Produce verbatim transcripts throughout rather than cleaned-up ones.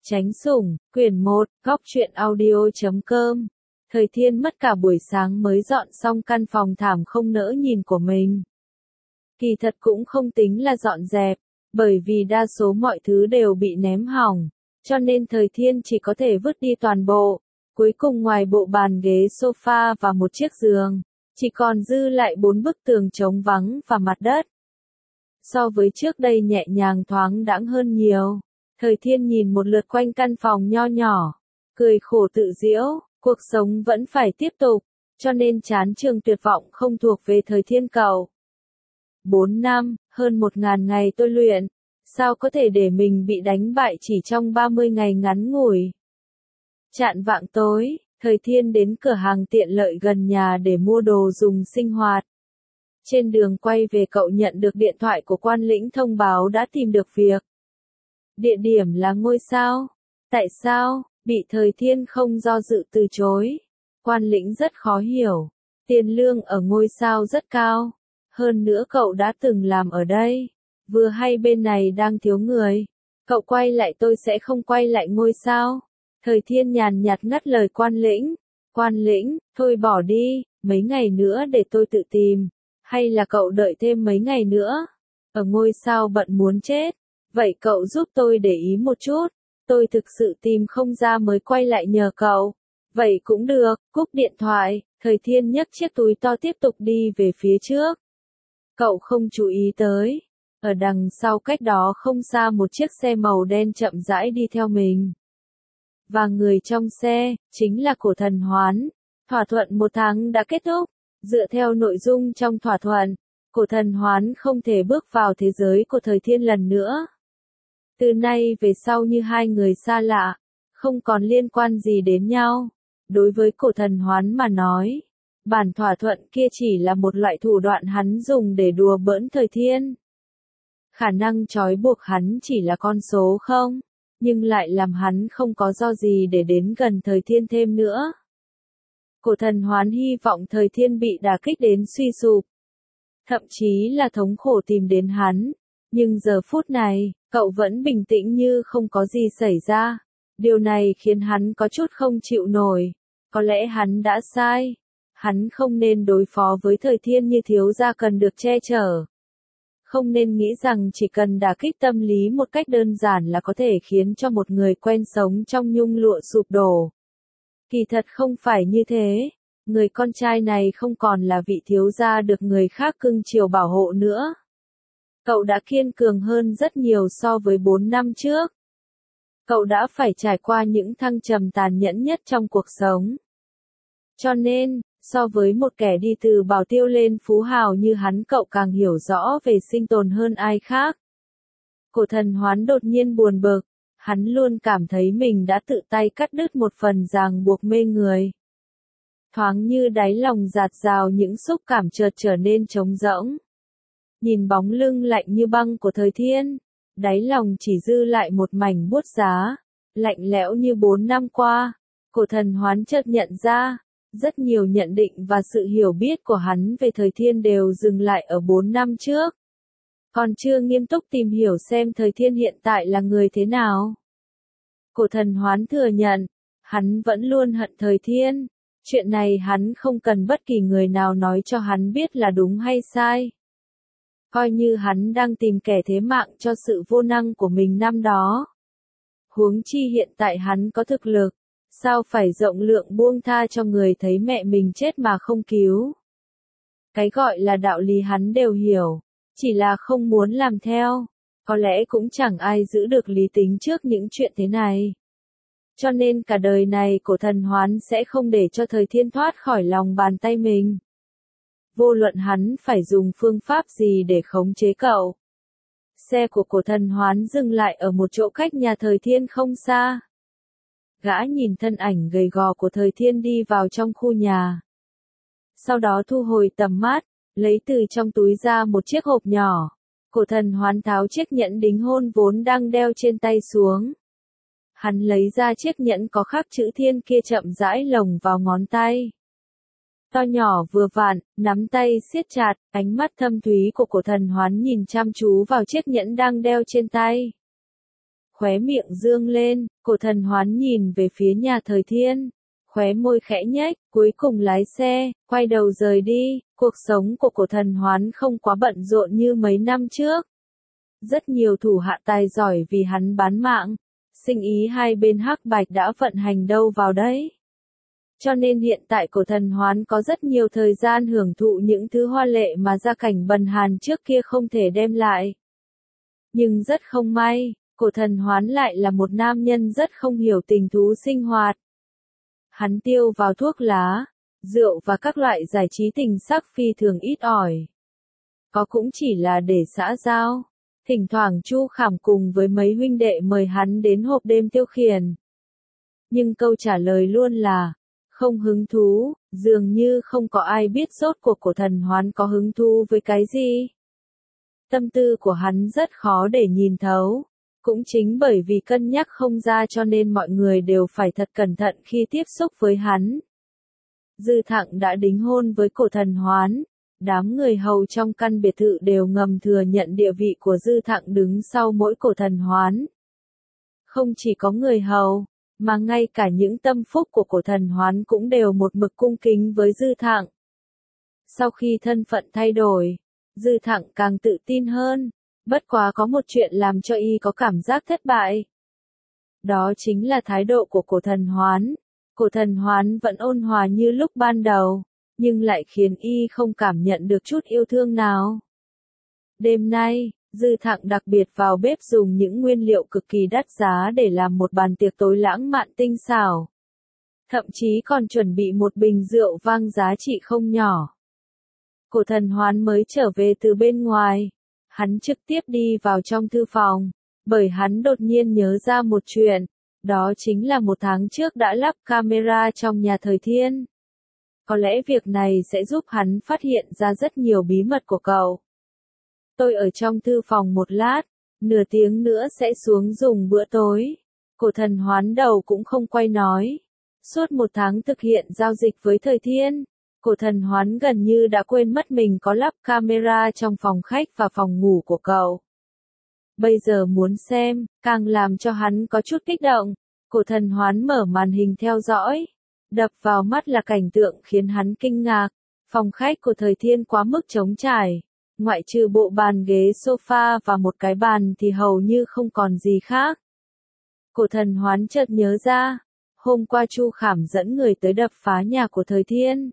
Chánh sủng, quyển một, góc truyện audio chấm com. Thời Thiên mất cả buổi sáng mới dọn xong căn phòng thảm không nỡ nhìn của mình. Kỳ thật cũng không tính là dọn dẹp, bởi vì đa số mọi thứ đều bị ném hỏng, cho nên Thời Thiên chỉ có thể vứt đi toàn bộ. Cuối cùng ngoài bộ bàn ghế sofa và một chiếc giường, chỉ còn dư lại bốn bức tường trống vắng và mặt đất. So với trước đây nhẹ nhàng thoáng đãng hơn nhiều. Thời Thiên nhìn một lượt quanh căn phòng nho nhỏ, cười khổ tự giễu, cuộc sống vẫn phải tiếp tục, cho nên chán trường tuyệt vọng không thuộc về Thời Thiên cậu. Bốn năm, hơn một ngàn ngày tôi luyện, sao có thể để mình bị đánh bại chỉ trong ba mươi ngày ngắn ngủi. Chạng vạng tối, Thời Thiên đến cửa hàng tiện lợi gần nhà để mua đồ dùng sinh hoạt. Trên đường quay về cậu nhận được điện thoại của quan lĩnh thông báo đã tìm được việc. Địa điểm là ngôi sao. Tại sao? Bị Thời Thiên không do dự từ chối. Quan lĩnh rất khó hiểu. Tiền lương ở ngôi sao rất cao. Hơn nữa cậu đã từng làm ở đây. Vừa hay bên này đang thiếu người. Cậu quay lại tôi sẽ không quay lại ngôi sao. Thời Thiên nhàn nhạt ngắt lời quan lĩnh. Quan lĩnh, thôi bỏ đi, mấy ngày nữa để tôi tự tìm. Hay là cậu đợi thêm mấy ngày nữa? Ở ngôi sao bận muốn chết. Vậy cậu giúp tôi để ý một chút. Tôi thực sự tìm không ra mới quay lại nhờ cậu. Vậy cũng được, cúp điện thoại. Thời Thiên nhấc chiếc túi to tiếp tục đi về phía trước. Cậu không chú ý tới. Ở đằng sau cách đó không xa một chiếc xe màu đen chậm rãi đi theo mình. Và người trong xe, chính là Cổ Thần Hoán. Thỏa thuận một tháng đã kết thúc. Dựa theo nội dung trong thỏa thuận, Cổ Thần Hoán không thể bước vào thế giới của Thời Thiên lần nữa. Từ nay về sau như hai người xa lạ, không còn liên quan gì đến nhau. Đối với Cổ Thần Hoán mà nói, bản thỏa thuận kia chỉ là một loại thủ đoạn hắn dùng để đùa bỡn Thời Thiên. Khả năng trói buộc hắn chỉ là con số không, nhưng lại làm hắn không có do gì để đến gần Thời Thiên thêm nữa. Cổ Thần Hoán hy vọng Thời Thiên bị đả kích đến suy sụp, thậm chí là thống khổ tìm đến hắn. Nhưng giờ phút này, cậu vẫn bình tĩnh như không có gì xảy ra. Điều này khiến hắn có chút không chịu nổi. Có lẽ hắn đã sai. Hắn không nên đối phó với Thời Thiên như thiếu gia cần được che chở. Không nên nghĩ rằng chỉ cần đả kích tâm lý một cách đơn giản là có thể khiến cho một người quen sống trong nhung lụa sụp đổ. Kỳ thật không phải như thế. Người con trai này không còn là vị thiếu gia được người khác cưng chiều bảo hộ nữa. Cậu đã kiên cường hơn rất nhiều so với bốn năm trước. Cậu đã phải trải qua những thăng trầm tàn nhẫn nhất trong cuộc sống. Cho nên, so với một kẻ đi từ bảo tiêu lên phú hào như hắn, cậu càng hiểu rõ về sinh tồn hơn ai khác. Cổ Thần Hoán đột nhiên buồn bực. Hắn luôn cảm thấy mình đã tự tay cắt đứt một phần ràng buộc mê người. Thoáng như đáy lòng dạt dào những xúc cảm chợt trở nên trống rỗng. Nhìn bóng lưng lạnh như băng của Thời Thiên, đáy lòng chỉ dư lại một mảnh buốt giá, lạnh lẽo như bốn năm qua. Cổ Thần Hoán chợt nhận ra, rất nhiều nhận định và sự hiểu biết của hắn về Thời Thiên đều dừng lại ở bốn năm trước. Còn chưa nghiêm túc tìm hiểu xem Thời Thiên hiện tại là người thế nào. Cổ Thần Hoán thừa nhận, hắn vẫn luôn hận Thời Thiên. Chuyện này hắn không cần bất kỳ người nào nói cho hắn biết là đúng hay sai. Coi như hắn đang tìm kẻ thế mạng cho sự vô năng của mình năm đó. Huống chi hiện tại hắn có thực lực, sao phải rộng lượng buông tha cho người thấy mẹ mình chết mà không cứu. Cái gọi là đạo lý hắn đều hiểu, chỉ là không muốn làm theo. Có lẽ cũng chẳng ai giữ được lý tính trước những chuyện thế này. Cho nên cả đời này Cổ Thần Hoán sẽ không để cho Thời Thiên thoát khỏi lòng bàn tay mình. Vô luận hắn phải dùng phương pháp gì để khống chế cậu. Xe của Cổ Thần Hoán dừng lại ở một chỗ cách nhà Thời Thiên không xa. Gã nhìn thân ảnh gầy gò của Thời Thiên đi vào trong khu nhà. Sau đó thu hồi tầm mắt, lấy từ trong túi ra một chiếc hộp nhỏ. Cổ Thần Hoán tháo chiếc nhẫn đính hôn vốn đang đeo trên tay xuống. Hắn lấy ra chiếc nhẫn có khắc chữ Thiên kia chậm rãi lồng vào ngón tay. To nhỏ vừa vặn, nắm tay siết chặt, ánh mắt thâm thúy của Cổ Thần Hoán nhìn chăm chú vào chiếc nhẫn đang đeo trên tay. khóe miệng dương lên, cổ thần hoán nhìn về phía nhà thời thiên, khóe môi khẽ nhếch, cuối cùng lái xe, quay đầu rời đi. Cuộc sống của cổ thần hoán không quá bận rộn như mấy năm trước. Rất nhiều thủ hạ tài giỏi vì hắn bán mạng, sinh ý hai bên hắc bạch đã vận hành đâu vào đấy. Cho nên hiện tại cổ thần hoán có rất nhiều thời gian hưởng thụ những thứ hoa lệ mà gia cảnh bần hàn trước kia không thể đem lại. Nhưng rất không may, cổ thần hoán lại là một nam nhân rất không hiểu tình thú sinh hoạt. Hắn tiêu vào thuốc lá, rượu và các loại giải trí tình sắc phi thường ít ỏi. Có cũng chỉ là để xã giao. Thỉnh thoảng Chu Khảm cùng với mấy huynh đệ mời hắn đến hộp đêm tiêu khiển. Nhưng câu trả lời luôn là, không hứng thú, dường như không có ai biết rốt cuộc cổ thần hoán có hứng thú với cái gì. Tâm tư của hắn rất khó để nhìn thấu. Cũng chính bởi vì cân nhắc không ra cho nên mọi người đều phải thật cẩn thận khi tiếp xúc với hắn. Dư Thặng đã đính hôn với cổ thần hoán. Đám người hầu trong căn biệt thự đều ngầm thừa nhận địa vị của Dư Thặng đứng sau mỗi cổ thần hoán. Không chỉ có người hầu, mà ngay cả những tâm phúc của cổ thần hoán cũng đều một mực cung kính với Dư Thặng. Sau khi thân phận thay đổi, Dư Thặng càng tự tin hơn, bất quá có một chuyện làm cho y có cảm giác thất bại. Đó chính là thái độ của cổ thần hoán. Cổ thần hoán vẫn ôn hòa như lúc ban đầu, nhưng lại khiến y không cảm nhận được chút yêu thương nào. Đêm nay, Dư Thặng đặc biệt vào bếp dùng những nguyên liệu cực kỳ đắt giá để làm một bàn tiệc tối lãng mạn tinh xảo. Thậm chí còn chuẩn bị một bình rượu vang giá trị không nhỏ. Cổ thần hoán mới trở về từ bên ngoài. Hắn trực tiếp đi vào trong thư phòng, bởi hắn đột nhiên nhớ ra một chuyện. Đó chính là một tháng trước đã lắp camera trong nhà thời thiên. Có lẽ việc này sẽ giúp hắn phát hiện ra rất nhiều bí mật của cậu. Tôi ở trong thư phòng một lát, nửa tiếng nữa sẽ xuống dùng bữa tối. Cổ thần hoán đầu cũng không quay nói. Suốt một tháng thực hiện giao dịch với thời thiên, cổ thần hoán gần như đã quên mất mình có lắp camera trong phòng khách và phòng ngủ của cậu. Bây giờ muốn xem, càng làm cho hắn có chút kích động. Cổ thần hoán mở màn hình theo dõi. Đập vào mắt là cảnh tượng khiến hắn kinh ngạc. Phòng khách của thời thiên quá mức trống trải. Ngoại trừ bộ bàn ghế sofa và một cái bàn thì hầu như không còn gì khác. Cổ thần hoán chợt nhớ ra. Hôm qua Chu Khảm dẫn người tới đập phá nhà của thời thiên.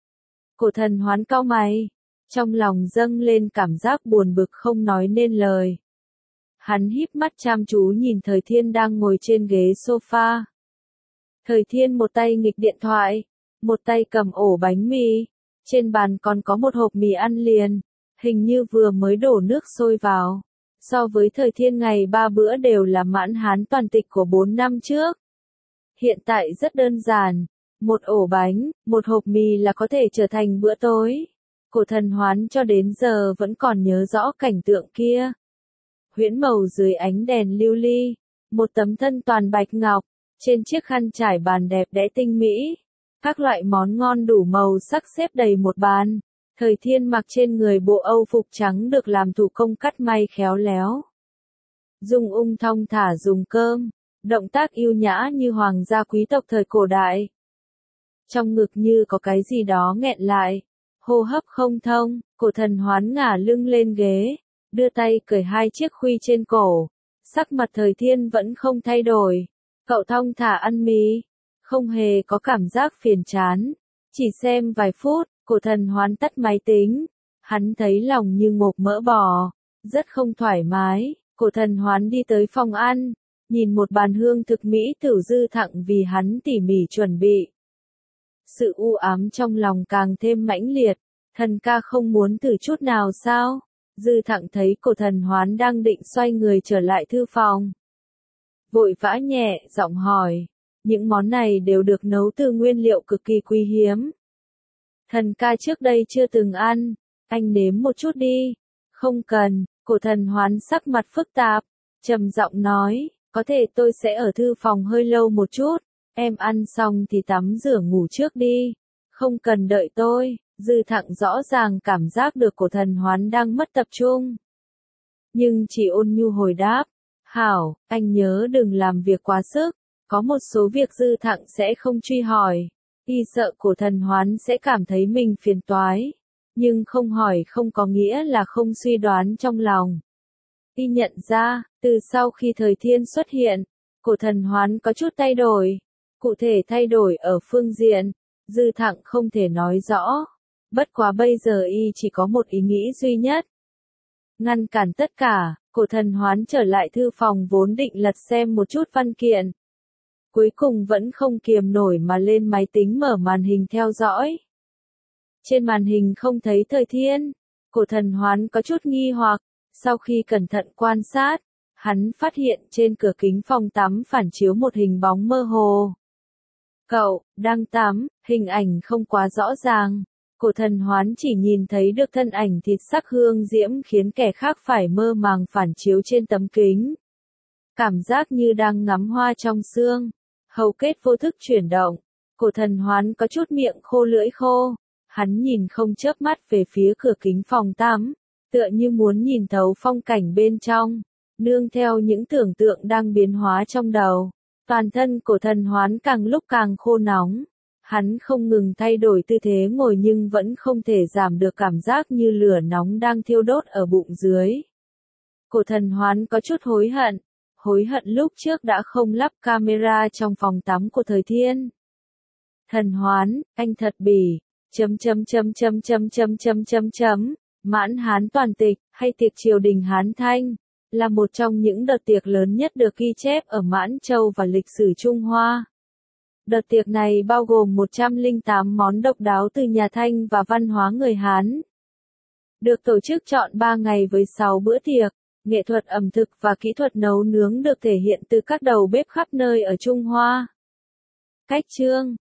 Cổ thần hoán cau mày. Trong lòng dâng lên cảm giác buồn bực không nói nên lời. Hắn híp mắt chăm chú nhìn thời thiên đang ngồi trên ghế sofa. Thời thiên một tay nghịch điện thoại, một tay cầm ổ bánh mì. Trên bàn còn có một hộp mì ăn liền, hình như vừa mới đổ nước sôi vào. So với thời thiên ngày ba bữa đều là mãn hán toàn tịch của bốn năm trước. Hiện tại rất đơn giản, một ổ bánh, một hộp mì là có thể trở thành bữa tối. Cổ thần hoán cho đến giờ vẫn còn nhớ rõ cảnh tượng kia. Huyễn màu dưới ánh đèn lưu ly, một tấm thân toàn bạch ngọc, trên chiếc khăn trải bàn đẹp đẽ tinh mỹ. Các loại món ngon đủ màu sắc xếp đầy một bàn. Thời thiên mặc trên người bộ âu phục trắng được làm thủ công cắt may khéo léo. Dung ung thong thả dùng cơm, động tác yêu nhã như hoàng gia quý tộc thời cổ đại. Trong ngực như có cái gì đó nghẹn lại, hô hấp không thông, cổ thần hoán ngả lưng lên ghế, đưa tay cởi hai chiếc khuy trên cổ. Sắc mặt thời thiên vẫn không thay đổi. Cậu thong thả ăn mì, không hề có cảm giác phiền chán. Chỉ xem vài phút, cổ thần hoán tắt máy tính. Hắn thấy lòng như ngộp mỡ bò, rất không thoải mái. Cổ thần hoán đi tới phòng ăn, nhìn một bàn hương thực mỹ tử Dư Thặng vì hắn tỉ mỉ chuẩn bị. Sự u ám trong lòng càng thêm mãnh liệt. Thần ca không muốn thử chút nào sao? Dư Thặng thấy cổ thần hoán đang định xoay người trở lại thư phòng. Vội vã nhẹ giọng hỏi. Những món này đều được nấu từ nguyên liệu cực kỳ quý hiếm. Thần ca trước đây chưa từng ăn. Anh nếm một chút đi. Không cần. Cổ thần hoán sắc mặt phức tạp. Trầm giọng nói. Có thể tôi sẽ ở thư phòng hơi lâu một chút. Em ăn xong thì tắm rửa ngủ trước đi. Không cần đợi tôi. Dư Thặng rõ ràng cảm giác được cổ thần hoán đang mất tập trung. Nhưng chỉ ôn nhu hồi đáp. Hảo, anh nhớ đừng làm việc quá sức, có một số việc Dư Thặng sẽ không truy hỏi. Y sợ Cổ Thần Hoán sẽ cảm thấy mình phiền toái, nhưng không hỏi không có nghĩa là không suy đoán trong lòng. Y nhận ra, từ sau khi Thời Thiên xuất hiện, Cổ Thần Hoán có chút thay đổi. Cụ thể thay đổi ở phương diện, Dư Thặng không thể nói rõ. Bất quá bây giờ y chỉ có một ý nghĩ duy nhất. Ngăn cản tất cả, Cổ Thần Hoán trở lại thư phòng vốn định lật xem một chút văn kiện. Cuối cùng vẫn không kiềm nổi mà lên máy tính mở màn hình theo dõi. Trên màn hình không thấy Thời Thiên, Cổ Thần Hoán có chút nghi hoặc, sau khi cẩn thận quan sát, hắn phát hiện trên cửa kính phòng tắm phản chiếu một hình bóng mơ hồ. Cậu, đang tắm, hình ảnh không quá rõ ràng. Cổ Thần Hoán chỉ nhìn thấy được thân ảnh thịt sắc hương diễm khiến kẻ khác phải mơ màng phản chiếu trên tấm kính. Cảm giác như đang ngắm hoa trong sương. Hầu kết vô thức chuyển động. Cổ Thần Hoán có chút miệng khô lưỡi khô. Hắn nhìn không chớp mắt về phía cửa kính phòng tắm, tựa như muốn nhìn thấu phong cảnh bên trong. Nương theo những tưởng tượng đang biến hóa trong đầu, toàn thân Cổ Thần Hoán càng lúc càng khô nóng. Hắn không ngừng thay đổi tư thế ngồi nhưng vẫn không thể giảm được cảm giác như lửa nóng đang thiêu đốt ở bụng dưới. Cổ Thần Hoán có chút hối hận, hối hận lúc trước đã không lắp camera trong phòng tắm của Thời Thiên. Thần Hoán, anh thật bỉ, chấm chấm chấm chấm chấm chấm chấm chấm chấm, Mãn Hán toàn tịch, hay tiệc triều đình Hán Thanh, là một trong những đợt tiệc lớn nhất được ghi chép ở Mãn Châu và lịch sử Trung Hoa. Đợt tiệc này bao gồm một trăm lẻ tám món độc đáo từ nhà Thanh và văn hóa người Hán. Được tổ chức trọn ba ngày với sáu bữa tiệc, nghệ thuật ẩm thực và kỹ thuật nấu nướng được thể hiện từ các đầu bếp khắp nơi ở Trung Hoa. Cách chương